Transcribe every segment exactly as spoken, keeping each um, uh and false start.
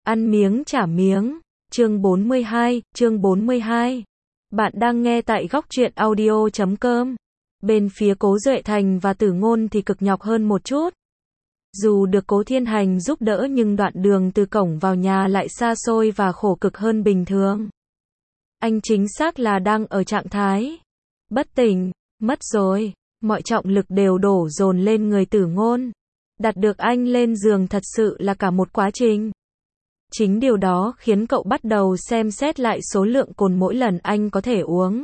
Ăn miếng trả miếng. Chương bốn mươi hai, chương bốn mươi hai. Bạn đang nghe tại góc truyện audio chấm com. Bên phía Cố Duệ Thành và Tử Ngôn thì cực nhọc hơn một chút. Dù được Cố Thiên Hành giúp đỡ nhưng đoạn đường từ cổng vào nhà lại xa xôi và khổ cực hơn bình thường. Anh chính xác là đang ở trạng thái bất tỉnh, mất rồi. Mọi trọng lực đều đổ dồn lên người Tử Ngôn. Đặt được anh lên giường thật sự là cả một quá trình. Chính điều đó khiến cậu bắt đầu xem xét lại số lượng cồn mỗi lần anh có thể uống.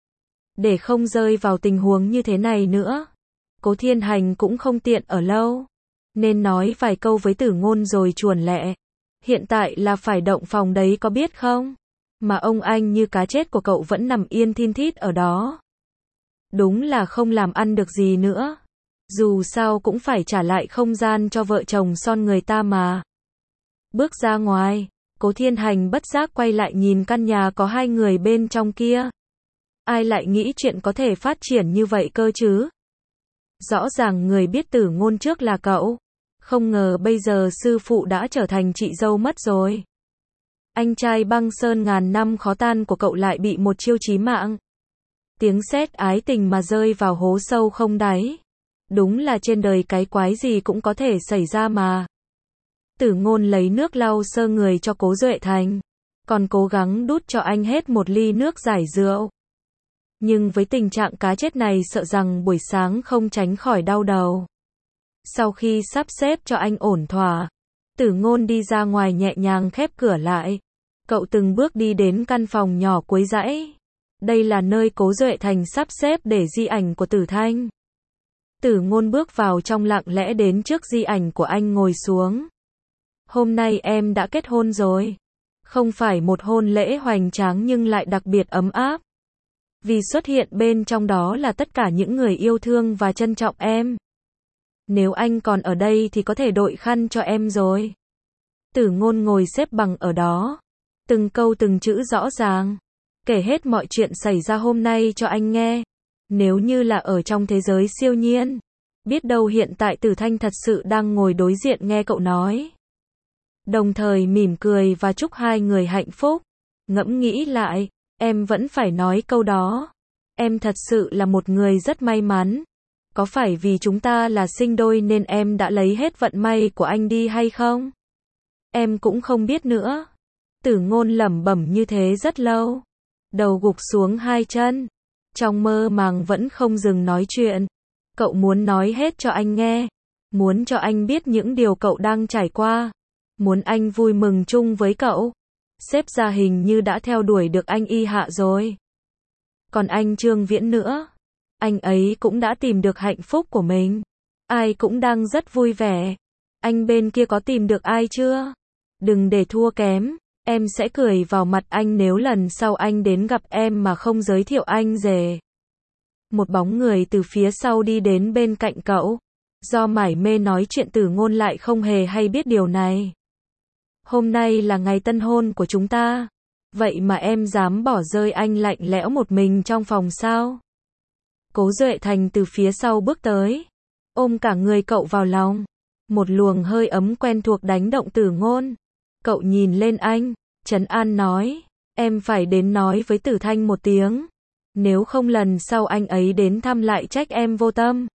Để không rơi vào tình huống như thế này nữa. Cố Thiên Hành cũng không tiện ở lâu. Nên nói vài câu với Tử Ngôn rồi chuồn lẹ. Hiện tại là phải động phòng đấy có biết không? Mà ông anh như cá chết của cậu vẫn nằm yên thin thít ở đó. Đúng là không làm ăn được gì nữa. Dù sao cũng phải trả lại không gian cho vợ chồng son người ta mà. Bước ra ngoài, Cố Thiên Hành bất giác quay lại nhìn căn nhà có hai người bên trong kia. Ai lại nghĩ chuyện có thể phát triển như vậy cơ chứ? Rõ ràng người biết Tử Ngôn trước là cậu. Không ngờ bây giờ sư phụ đã trở thành chị dâu mất rồi. Anh trai băng sơn ngàn năm khó tan của cậu lại bị một chiêu chí mạng. Tiếng sét ái tình mà rơi vào hố sâu không đáy. Đúng là trên đời cái quái gì cũng có thể xảy ra mà. Tử Ngôn lấy nước lau sơ người cho Cố Duệ Thành. Còn cố gắng đút cho anh hết một ly nước giải rượu. Nhưng với tình trạng cá chết này sợ rằng buổi sáng không tránh khỏi đau đầu. Sau khi sắp xếp cho anh ổn thỏa, Tử Ngôn đi ra ngoài nhẹ nhàng khép cửa lại. Cậu từng bước đi đến căn phòng nhỏ cuối dãy. Đây là nơi Cố Duệ Thành sắp xếp để di ảnh của Tử Thanh. Tử Ngôn bước vào trong lặng lẽ đến trước di ảnh của anh ngồi xuống. Hôm nay em đã kết hôn rồi. Không phải một hôn lễ hoành tráng nhưng lại đặc biệt ấm áp. Vì xuất hiện bên trong đó là tất cả những người yêu thương và trân trọng em. Nếu anh còn ở đây thì có thể đội khăn cho em rồi. Tử Ngôn ngồi xếp bằng ở đó. Từng câu từng chữ rõ ràng. Kể hết mọi chuyện xảy ra hôm nay cho anh nghe. Nếu như là ở trong thế giới siêu nhiên. Biết đâu hiện tại Tử Thanh thật sự đang ngồi đối diện nghe cậu nói. Đồng thời mỉm cười và chúc hai người hạnh phúc. Ngẫm nghĩ lại, em vẫn phải nói câu đó. Em thật sự là một người rất may mắn. Có phải vì chúng ta là sinh đôi nên em đã lấy hết vận may của anh đi hay không? Em cũng không biết nữa. Tử Ngôn lẩm bẩm như thế rất lâu. Đầu gục xuống hai chân. Trong mơ màng vẫn không dừng nói chuyện. Cậu muốn nói hết cho anh nghe. Muốn cho anh biết những điều cậu đang trải qua. Muốn anh vui mừng chung với cậu. Xếp ra hình như đã theo đuổi được anh y hạ rồi. Còn anh Trương Viễn nữa. Anh ấy cũng đã tìm được hạnh phúc của mình. Ai cũng đang rất vui vẻ. Anh bên kia có tìm được ai chưa? Đừng để thua kém. Em sẽ cười vào mặt anh nếu lần sau anh đến gặp em mà không giới thiệu anh rể. Một bóng người từ phía sau đi đến bên cạnh cậu. Do mải mê nói chuyện Tử Ngôn lại không hề hay biết điều này. Hôm nay là ngày tân hôn của chúng ta. Vậy mà em dám bỏ rơi anh lạnh lẽo một mình trong phòng sao? Cố Duệ Thành từ phía sau bước tới. Ôm cả người cậu vào lòng. Một luồng hơi ấm quen thuộc đánh động Tử Ngôn. Cậu nhìn lên anh, trấn an nói. Em phải đến nói với Tử Thanh một tiếng. Nếu không lần sau anh ấy đến thăm lại trách em vô tâm.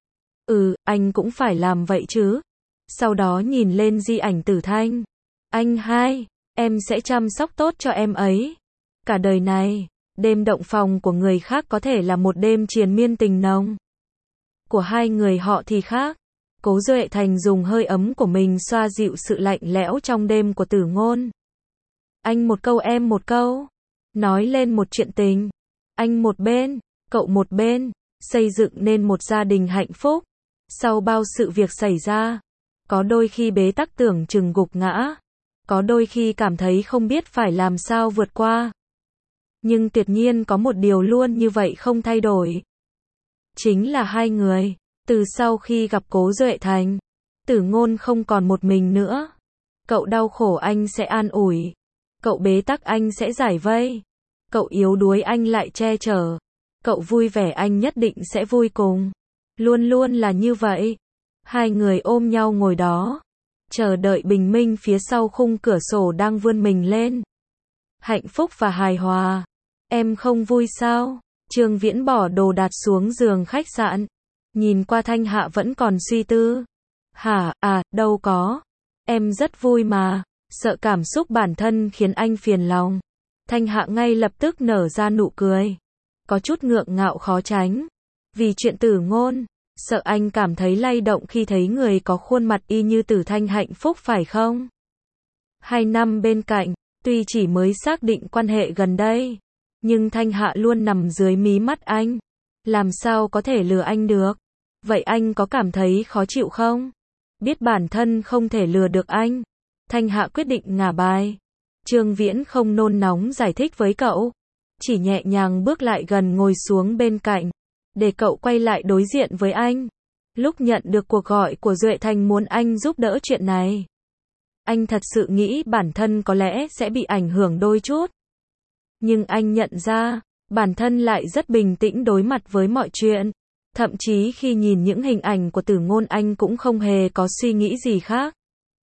Ừ, anh cũng phải làm vậy chứ. Sau đó nhìn lên di ảnh Tử Thanh. Anh hai, em sẽ chăm sóc tốt cho em ấy. Cả đời này, đêm động phòng của người khác có thể là một đêm triền miên tình nồng. Của hai người họ thì khác. Cố Duệ Thành dùng hơi ấm của mình xoa dịu sự lạnh lẽo trong đêm của Tử Ngôn. Anh một câu em một câu. Nói lên một chuyện tình. Anh một bên, cậu một bên. Xây dựng nên một gia đình hạnh phúc. Sau bao sự việc xảy ra. Có đôi khi bế tắc tưởng chừng gục ngã. Có đôi khi cảm thấy không biết phải làm sao vượt qua. Nhưng tuyệt nhiên có một điều luôn như vậy không thay đổi. Chính là hai người. Từ sau khi gặp Cố Duệ Thành, Tử Ngôn không còn một mình nữa. Cậu đau khổ anh sẽ an ủi. Cậu bế tắc anh sẽ giải vây. Cậu yếu đuối anh lại che chở. Cậu vui vẻ anh nhất định sẽ vui cùng. Luôn luôn là như vậy. Hai người ôm nhau ngồi đó. chờ đợi bình minh phía sau khung cửa sổ đang vươn mình lên. Hạnh phúc và hài hòa. Em không vui sao? Trương Viễn bỏ đồ đạc xuống giường khách sạn. Nhìn qua Thanh Hạ vẫn còn suy tư. Hả, à, đâu có. Em rất vui mà. Sợ cảm xúc bản thân khiến anh phiền lòng. Thanh Hạ ngay lập tức nở ra nụ cười. Có chút ngượng ngạo khó tránh. Vì chuyện Tử Ngôn. Sợ anh cảm thấy lay động khi thấy người có khuôn mặt y như Tử Thanh hạnh phúc phải không? Hai năm bên cạnh, tuy chỉ mới xác định quan hệ gần đây, nhưng Thanh Hạ luôn nằm dưới mí mắt anh. Làm sao có thể lừa anh được? Vậy anh có cảm thấy khó chịu không? Biết bản thân không thể lừa được anh, Thanh Hạ quyết định ngả bài. Trương Viễn không nôn nóng giải thích với cậu, chỉ nhẹ nhàng bước lại gần ngồi xuống bên cạnh, để cậu quay lại đối diện với anh. Lúc nhận được cuộc gọi của Duệ Thành muốn anh giúp đỡ chuyện này, anh thật sự nghĩ bản thân có lẽ sẽ bị ảnh hưởng đôi chút. Nhưng anh nhận ra, bản thân lại rất bình tĩnh đối mặt với mọi chuyện. Thậm chí khi nhìn những hình ảnh của Tử Ngôn anh cũng không hề có suy nghĩ gì khác.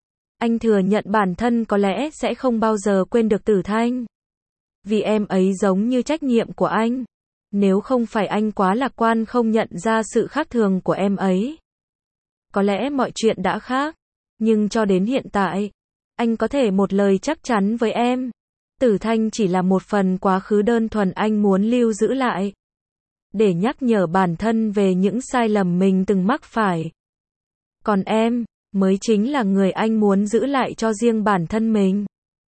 Anh thừa nhận bản thân có lẽ sẽ không bao giờ quên được Tử Thanh. Vì em ấy giống như trách nhiệm của anh. Nếu không phải anh quá lạc quan không nhận ra sự khác thường của em ấy, có lẽ mọi chuyện đã khác. Nhưng cho đến hiện tại, anh có thể một lời chắc chắn với em. Tử Thanh chỉ là một phần quá khứ đơn thuần anh muốn lưu giữ lại, để nhắc nhở bản thân về những sai lầm mình từng mắc phải. Còn em, mới chính là người anh muốn giữ lại cho riêng bản thân mình.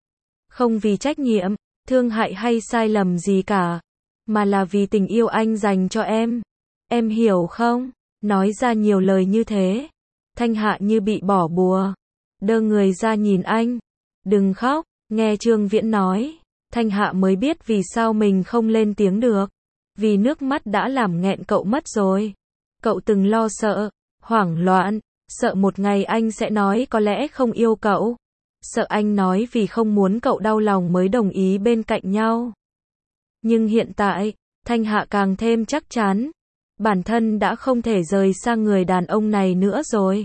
Không vì trách nhiệm, thương hại hay sai lầm gì cả, mà là vì tình yêu anh dành cho em. Em hiểu không? Nói ra nhiều lời như thế, Thanh Hạ như bị bỏ bùa, đơ người ra nhìn anh. Đừng khóc, nghe Trương Viễn nói, Thanh Hạ mới biết vì sao mình không lên tiếng được. Vì nước mắt đã làm nghẹn cậu mất rồi. Cậu từng lo sợ, hoảng loạn, sợ một ngày anh sẽ nói có lẽ không yêu cậu. Sợ anh nói vì không muốn cậu đau lòng mới đồng ý bên cạnh nhau. Nhưng hiện tại, Thanh Hạ càng thêm chắc chắn, bản thân đã không thể rời xa người đàn ông này nữa rồi.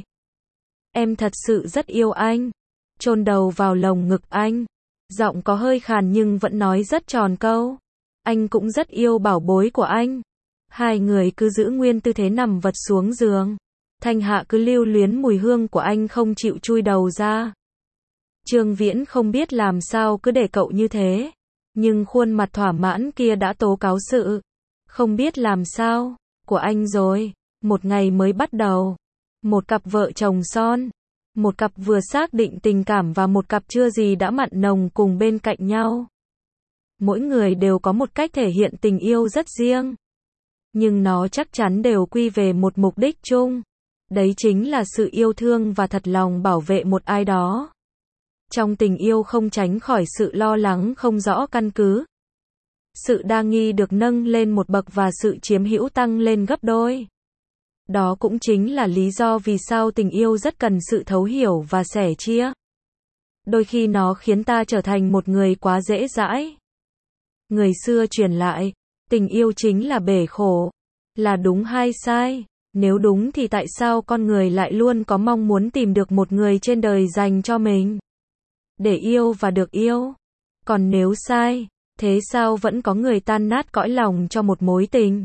Em thật sự rất yêu anh. Chôn đầu vào lồng ngực anh, giọng có hơi khàn nhưng vẫn nói rất tròn câu. Anh cũng rất yêu bảo bối của anh. Hai người cứ giữ nguyên tư thế nằm vật xuống giường. Thanh Hạ cứ lưu luyến mùi hương của anh không chịu chui đầu ra. Trương Viễn không biết làm sao cứ để cậu như thế. Nhưng khuôn mặt thỏa mãn kia đã tố cáo sự không biết làm sao của anh rồi. Một ngày mới bắt đầu. Một cặp vợ chồng son. Một cặp vừa xác định tình cảm và một cặp chưa gì đã mặn nồng cùng bên cạnh nhau. Mỗi người đều có một cách thể hiện tình yêu rất riêng. Nhưng nó chắc chắn đều quy về một mục đích chung. Đấy chính là sự yêu thương và thật lòng bảo vệ một ai đó. Trong tình yêu không tránh khỏi sự lo lắng không rõ căn cứ. Sự đa nghi được nâng lên một bậc và sự chiếm hữu tăng lên gấp đôi. Đó cũng chính là lý do vì sao tình yêu rất cần sự thấu hiểu và sẻ chia. Đôi khi nó khiến ta trở thành một người quá dễ dãi. Người xưa truyền lại, tình yêu chính là bể khổ. Là đúng hay sai? Nếu đúng thì tại sao con người lại luôn có mong muốn tìm được một người trên đời dành cho mình? Để yêu và được yêu. Còn nếu sai, thế sao vẫn có người tan nát cõi lòng cho một mối tình?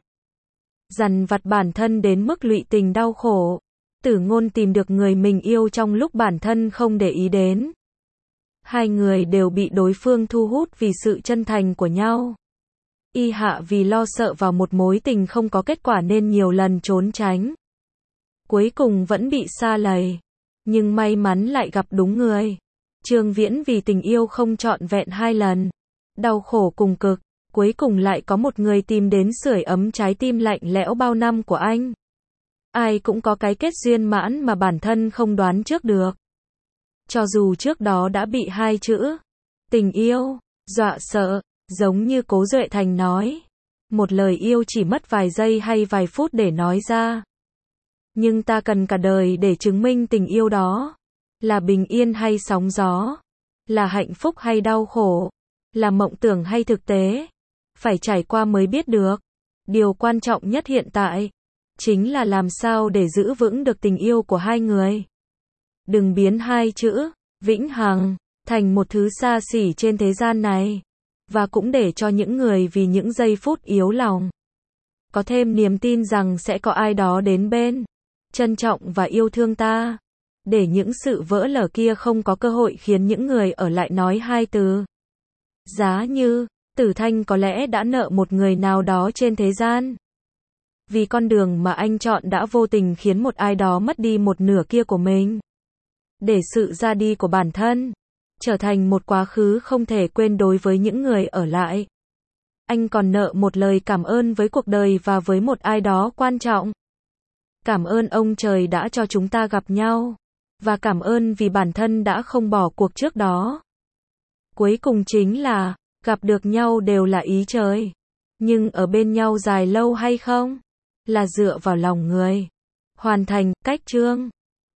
Dằn vặt bản thân đến mức lụy tình đau khổ. Tử Ngôn tìm được người mình yêu trong lúc bản thân không để ý đến. Hai người đều bị đối phương thu hút vì sự chân thành của nhau. Y Hạ vì lo sợ vào một mối tình không có kết quả nên nhiều lần trốn tránh. Cuối cùng vẫn bị sa lầy. Nhưng may mắn lại gặp đúng người. Trương Viễn vì tình yêu không trọn vẹn hai lần. Đau khổ cùng cực. Cuối cùng lại có một người tìm đến sưởi ấm trái tim lạnh lẽo bao năm của anh. Ai cũng có cái kết duyên mãn mà bản thân không đoán trước được. Cho dù trước đó đã bị hai chữ tình yêu dọa sợ, giống như Cố Duệ Thành nói, một lời yêu chỉ mất vài giây hay vài phút để nói ra. Nhưng ta cần cả đời để chứng minh tình yêu đó là bình yên hay sóng gió, là hạnh phúc hay đau khổ, là mộng tưởng hay thực tế. Phải trải qua mới biết được. Điều quan trọng nhất hiện tại chính là làm sao để giữ vững được tình yêu của hai người. Đừng biến hai chữ vĩnh hằng thành một thứ xa xỉ trên thế gian này. Và cũng để cho những người vì những giây phút yếu lòng có thêm niềm tin rằng sẽ có ai đó đến bên, trân trọng và yêu thương ta. Để những sự vỡ lở kia không có cơ hội khiến những người ở lại nói hai từ. Giá như, Tử Thanh có lẽ đã nợ một người nào đó trên thế gian. Vì con đường mà anh chọn đã vô tình khiến một ai đó mất đi một nửa kia của mình. Để sự ra đi của bản thân trở thành một quá khứ không thể quên đối với những người ở lại. Anh còn nợ một lời cảm ơn với cuộc đời và với một ai đó quan trọng. Cảm ơn ông trời đã cho chúng ta gặp nhau. Và cảm ơn vì bản thân đã không bỏ cuộc trước đó. Cuối cùng chính là, gặp được nhau đều là ý trời. Nhưng ở bên nhau dài lâu hay không? Là dựa vào lòng người. Hoàn thành, cách chương.